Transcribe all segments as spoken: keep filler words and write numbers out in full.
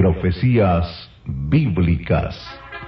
Profecías bíblicas.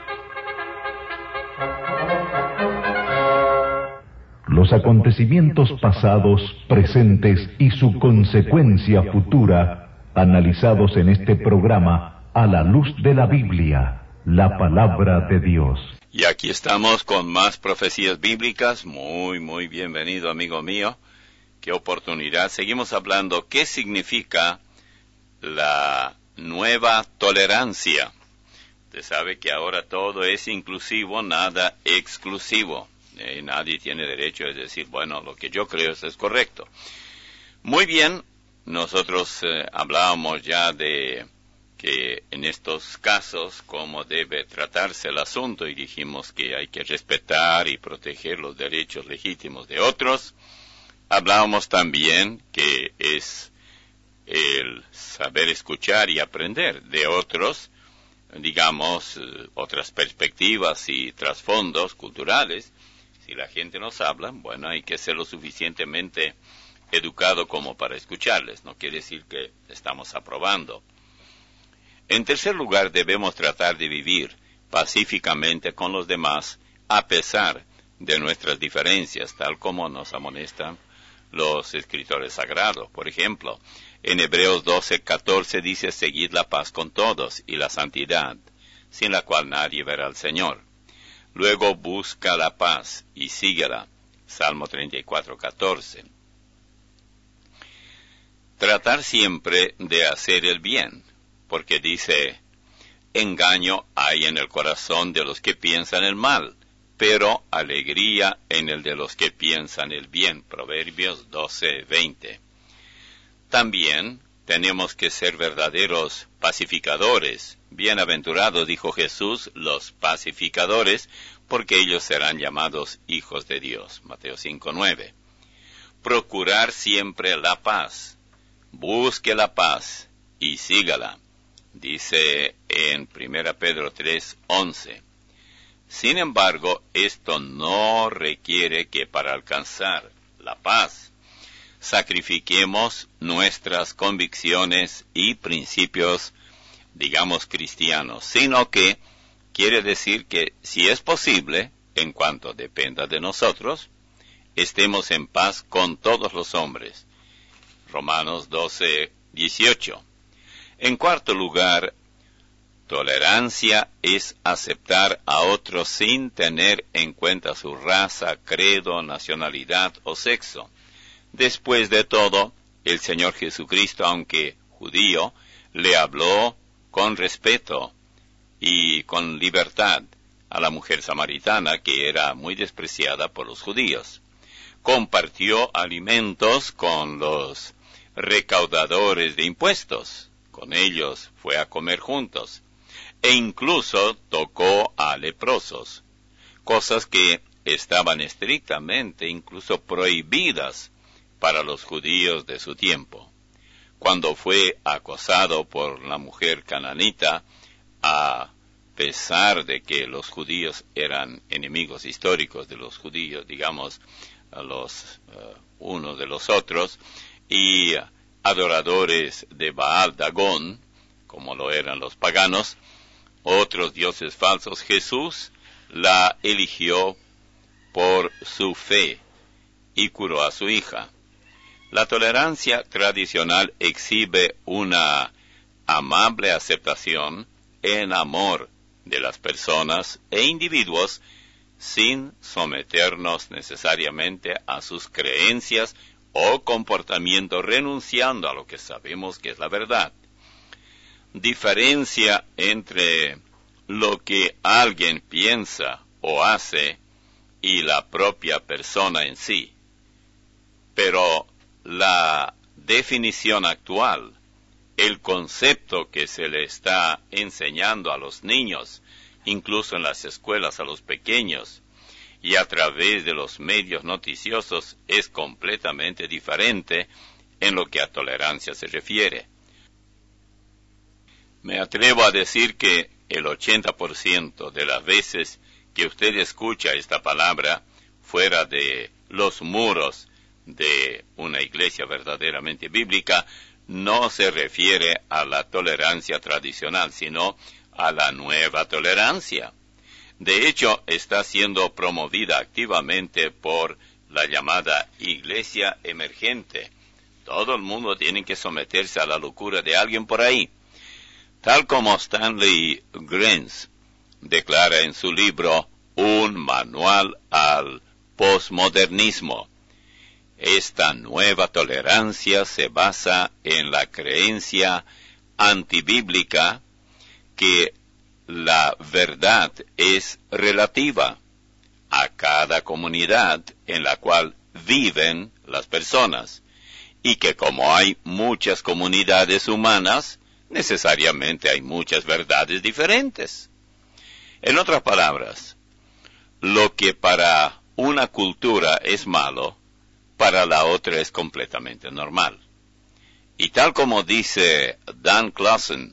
Los acontecimientos pasados, presentes y su consecuencia futura, analizados en este programa a la luz de la Biblia, la palabra de Dios. Y aquí estamos con más profecías bíblicas. Muy, muy bienvenido, amigo mío. Qué oportunidad. Seguimos hablando qué significa la nueva tolerancia. Usted sabe que ahora todo es inclusivo, nada exclusivo. Eh, nadie tiene derecho a decir, bueno, lo que yo creo es correcto. Muy bien, nosotros eh, hablábamos ya de que en estos casos cómo debe tratarse el asunto y dijimos que hay que respetar y proteger los derechos legítimos de otros. Hablábamos también que es el saber escuchar y aprender de otros, digamos, eh, otras perspectivas y trasfondos culturales. Si la gente nos habla, bueno, hay que ser lo suficientemente educado como para escucharles. No quiere decir que estamos aprobando. En tercer lugar, debemos tratar de vivir pacíficamente con los demás, a pesar de nuestras diferencias, tal como nos amonestan los escritores sagrados. Por ejemplo, en Hebreos doce, catorce dice, seguid la paz con todos y la santidad, sin la cual nadie verá al Señor. Luego busca la paz y síguela. Salmo treinta y cuatro, catorce. Tratar siempre de hacer el bien, porque dice, engaño hay en el corazón de los que piensan el mal, pero alegría en el de los que piensan el bien. Proverbios doce, veinte. También tenemos que ser verdaderos pacificadores. Bienaventurados, dijo Jesús, los pacificadores, porque ellos serán llamados hijos de Dios. Mateo cinco, nueve. Procurar siempre la paz. Busque la paz y sígala. Dice en primera Pedro tres, once. Sin embargo, esto no requiere que para alcanzar la paz sacrifiquemos nuestras convicciones y principios, digamos, cristianos, sino que quiere decir que, si es posible, en cuanto dependa de nosotros, estemos en paz con todos los hombres. Romanos doce, dieciocho. En cuarto lugar, tolerancia es aceptar a otros sin tener en cuenta su raza, credo, nacionalidad o sexo. Después de todo, el Señor Jesucristo, aunque judío, le habló con respeto y con libertad a la mujer samaritana, que era muy despreciada por los judíos. Compartió alimentos con los recaudadores de impuestos. Con ellos fue a comer juntos. E incluso tocó a leprosos, cosas que estaban estrictamente incluso prohibidas para los judíos de su tiempo. Cuando fue acosado por la mujer cananita, a pesar de que los judíos eran enemigos históricos de los judíos, digamos, los uh, unos de los otros, y adoradores de Baal Dagón, como lo eran los paganos, otros dioses falsos, Jesús la eligió por su fe y curó a su hija. La tolerancia tradicional exhibe una amable aceptación en amor de las personas e individuos sin someternos necesariamente a sus creencias o comportamiento, renunciando a lo que sabemos que es la verdad. Diferencia entre lo que alguien piensa o hace y la propia persona en sí. Pero la definición actual, el concepto que se le está enseñando a los niños, incluso en las escuelas a los pequeños, y a través de los medios noticiosos, es completamente diferente en lo que a tolerancia se refiere. Me atrevo a decir que el ochenta por ciento de las veces que usted escucha esta palabra fuera de los muros de una iglesia verdaderamente bíblica, no se refiere a la tolerancia tradicional, sino a la nueva tolerancia. De hecho, está siendo promovida activamente por la llamada Iglesia Emergente. Todo el mundo tiene que someterse a la locura de alguien por ahí. Tal como Stanley Grenz declara en su libro Un manual al posmodernismo. Esta nueva tolerancia se basa en la creencia antibíblica que la verdad es relativa a cada comunidad en la cual viven las personas, y que como hay muchas comunidades humanas, necesariamente hay muchas verdades diferentes. En otras palabras, lo que para una cultura es malo, para la otra es completamente normal. Y tal como dice Dan Clausen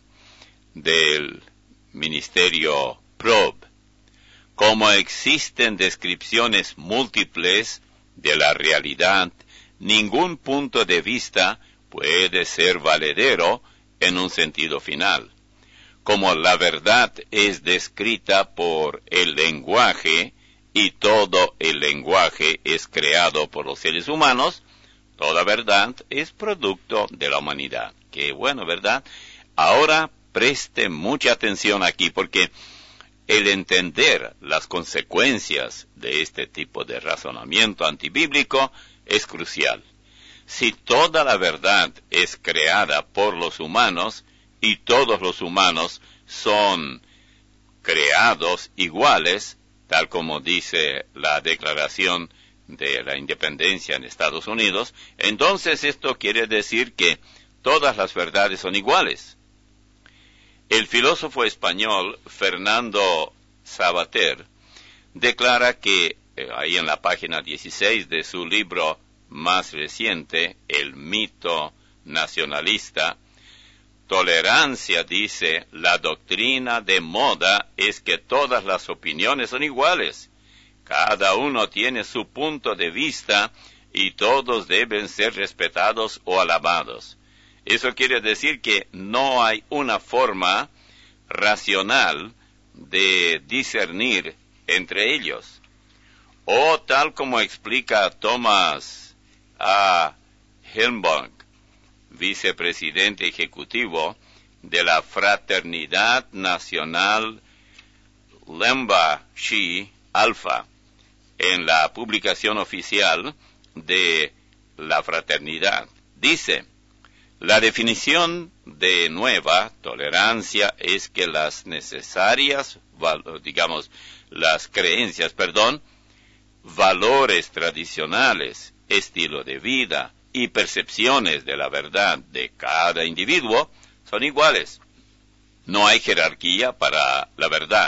del Ministerio Probe, como existen descripciones múltiples de la realidad, ningún punto de vista puede ser valedero en un sentido final. Como la verdad es descrita por el lenguaje y todo el lenguaje es creado por los seres humanos, toda verdad es producto de la humanidad. Qué bueno, ¿verdad? Ahora preste mucha atención aquí, porque el entender las consecuencias de este tipo de razonamiento antibíblico es crucial. Si toda la verdad es creada por los humanos y todos los humanos son creados iguales, tal como dice la Declaración de la Independencia en Estados Unidos, entonces esto quiere decir que todas las verdades son iguales. El filósofo español Fernando Savater declara que, eh, ahí en la página dieciséis de su libro más reciente, El mito nacionalista, tolerancia, dice, la doctrina de moda es que todas las opiniones son iguales. Cada uno tiene su punto de vista y todos deben ser respetados o alabados. Eso quiere decir que no hay una forma racional de discernir entre ellos. O tal como explica Thomas A. Helmbank, vicepresidente ejecutivo de la Fraternidad Nacional Lemba Chi Alpha, en la publicación oficial de la fraternidad. Dice: la definición de nueva tolerancia es que las necesarias, digamos, las creencias, perdón, valores tradicionales, estilo de vida y percepciones de la verdad de cada individuo son iguales. No hay jerarquía para la verdad.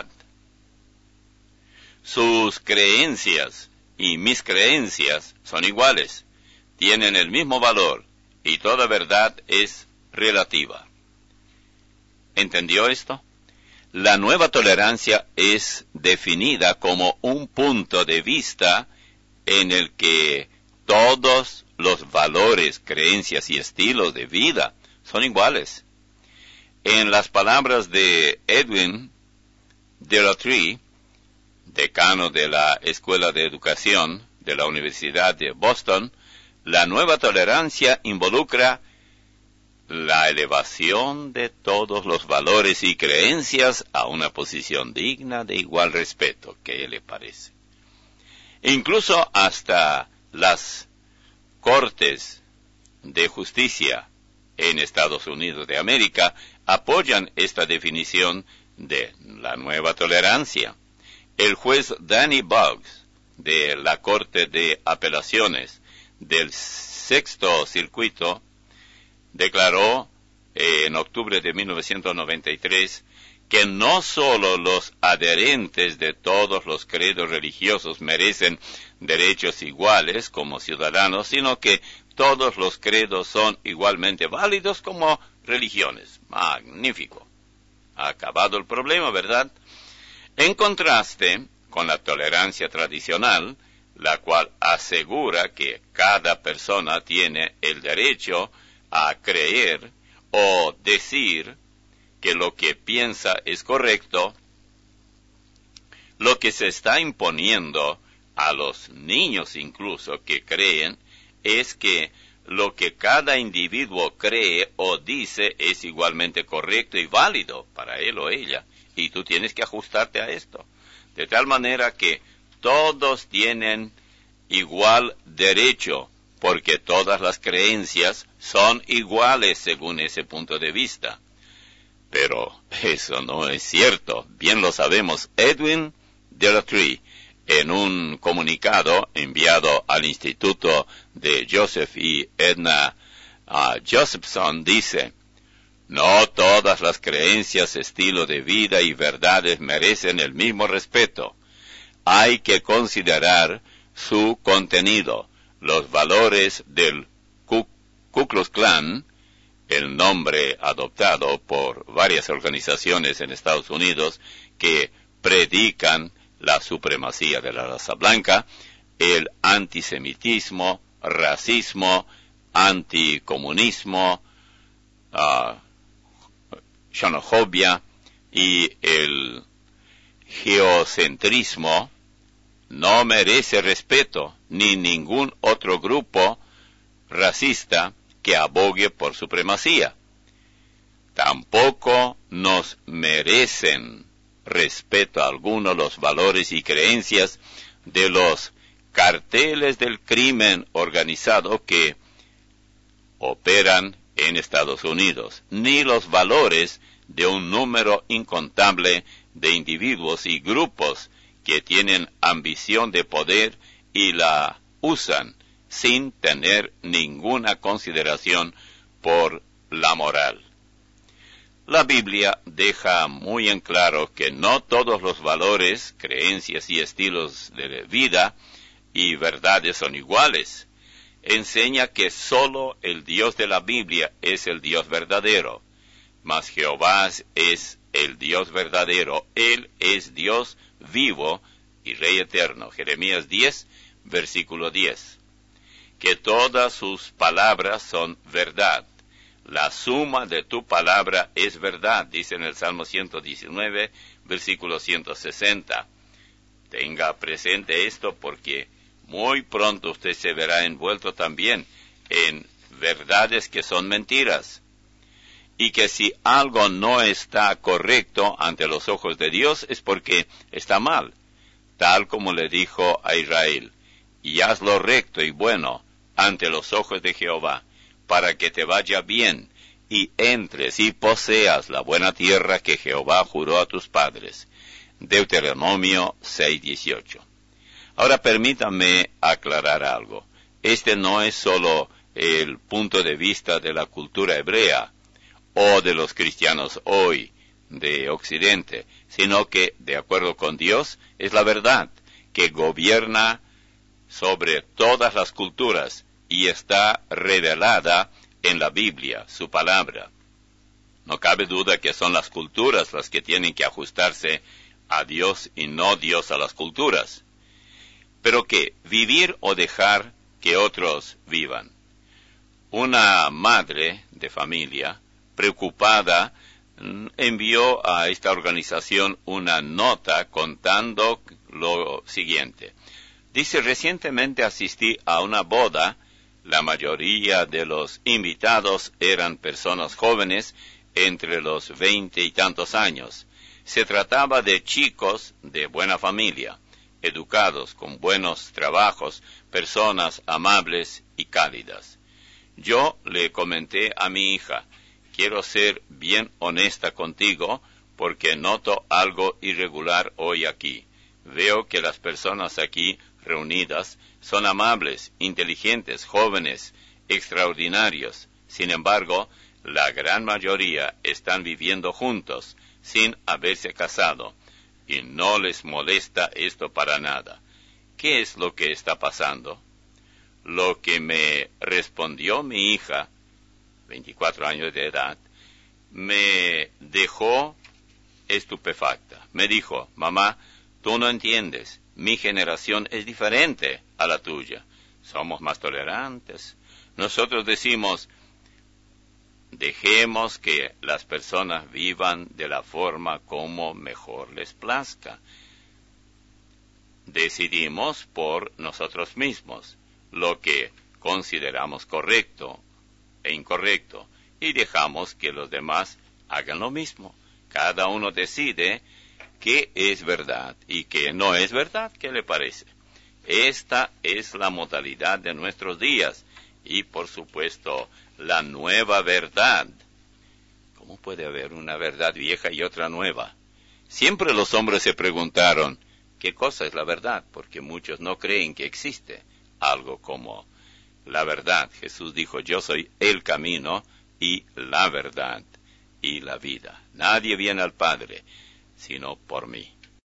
Sus creencias y mis creencias son iguales, tienen el mismo valor, y toda verdad es relativa. ¿Entendió esto? La nueva tolerancia es definida como un punto de vista en el que todos los valores, creencias y estilos de vida son iguales. En las palabras de Edwin Delatry, decano de la Escuela de Educación de la Universidad de Boston, la nueva tolerancia involucra la elevación de todos los valores y creencias a una posición digna de igual respeto. ¿Qué le parece? Incluso hasta las Cortes de Justicia en Estados Unidos de América apoyan esta definición de la nueva tolerancia. El juez Danny Boggs, de la Corte de Apelaciones del Sexto Circuito, declaró eh, en octubre de mil novecientos noventa y tres que no solo los adherentes de todos los credos religiosos merecen derechos iguales como ciudadanos, sino que todos los credos son igualmente válidos como religiones. Magnífico. Ha acabado el problema, ¿verdad? En contraste con la tolerancia tradicional, la cual asegura que cada persona tiene el derecho a creer o decir que lo que piensa es correcto, lo que se está imponiendo a los niños incluso que creen es que lo que cada individuo cree o dice es igualmente correcto y válido para él o ella, y tú tienes que ajustarte a esto, de tal manera que todos tienen igual derecho, porque todas las creencias son iguales según ese punto de vista. Pero eso no es cierto, bien lo sabemos. Edwin de la Tree, en un comunicado enviado al Instituto de Joseph y Edna uh, Josephson, dice: no todas las creencias, estilo de vida y verdades merecen el mismo respeto. Hay que considerar su contenido. Los valores del Ku, Ku Klux Klan, el nombre adoptado por varias organizaciones en Estados Unidos que predican la supremacía de la raza blanca, el antisemitismo, racismo, anticomunismo, uh, xenofobia y el geocentrismo, no merece respeto ni ningún otro grupo racista que abogue por supremacía. Tampoco nos merecen respeto alguno los valores y creencias de los carteles del crimen organizado que operan en Estados Unidos, ni los valores de un número incontable de individuos y grupos que tienen ambición de poder y la usan sin tener ninguna consideración por la moral. La Biblia deja muy en claro que no todos los valores, creencias y estilos de vida y verdades son iguales. Enseña que solo el Dios de la Biblia es el Dios verdadero, mas Jehová es el Dios verdadero. Él es Dios vivo y Rey eterno. Jeremías diez, versículo diez. Que todas sus palabras son verdad. La suma de tu palabra es verdad, dice en el Salmo ciento diecinueve, versículo ciento sesenta. Tenga presente esto porque muy pronto usted se verá envuelto también en verdades que son mentiras. Y que si algo no está correcto ante los ojos de Dios es porque está mal, tal como le dijo a Israel: y haz lo recto y bueno ante los ojos de Jehová, para que te vaya bien, y entres y poseas la buena tierra que Jehová juró a tus padres. Deuteronomio seis dieciocho. Ahora permítame aclarar algo. Este no es solo el punto de vista de la cultura hebrea, o de los cristianos hoy, de Occidente, sino que, de acuerdo con Dios, es la verdad, que gobierna sobre todas las culturas, y está revelada en la Biblia, su palabra. No cabe duda que son las culturas las que tienen que ajustarse a Dios y no Dios a las culturas. Pero que vivir o dejar que otros vivan. Una madre de familia, preocupada, envió a esta organización una nota contando lo siguiente. Dice: recientemente asistí a una boda. La mayoría de los invitados eran personas jóvenes entre los veinte y tantos años. Se trataba de chicos de buena familia, educados, con buenos trabajos, personas amables y cálidas. Yo le comenté a mi hija: quiero ser bien honesta contigo porque noto algo irregular hoy aquí. Veo que las personas aquí reunidas son amables, inteligentes, jóvenes, extraordinarios. Sin embargo, la gran mayoría están viviendo juntos, sin haberse casado, y no les molesta esto para nada. ¿Qué es lo que está pasando? Lo que me respondió mi hija, veinticuatro años de edad, me dejó estupefacta. Me dijo: mamá, tú no entiendes, mi generación es diferente a la tuya. Somos más tolerantes. Nosotros decimos: Dejemos que las personas vivan de la forma como mejor les plazca. Decidimos por nosotros mismos lo que consideramos correcto e incorrecto y dejamos que los demás hagan lo mismo. Cada uno decide qué es verdad y qué no es verdad. ¿Qué le parece? Esta es la modalidad de nuestros días y, por supuesto, la nueva verdad. ¿Cómo puede haber una verdad vieja y otra nueva? Siempre los hombres se preguntaron, ¿qué cosa es la verdad? Porque muchos no creen que existe algo como la verdad. Jesús dijo, yo soy el camino y la verdad y la vida. Nadie viene al Padre sino por mí.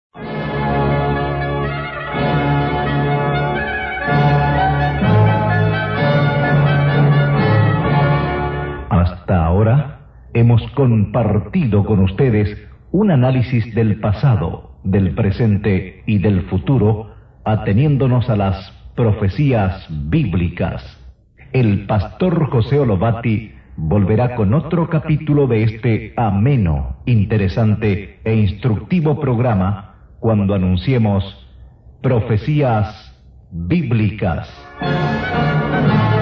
Hasta ahora hemos compartido con ustedes un análisis del pasado, del presente y del futuro, ateniéndonos a las profecías bíblicas. El pastor José Olobati volverá con otro capítulo de este ameno, interesante e instructivo programa cuando anunciemos Profecías Bíblicas.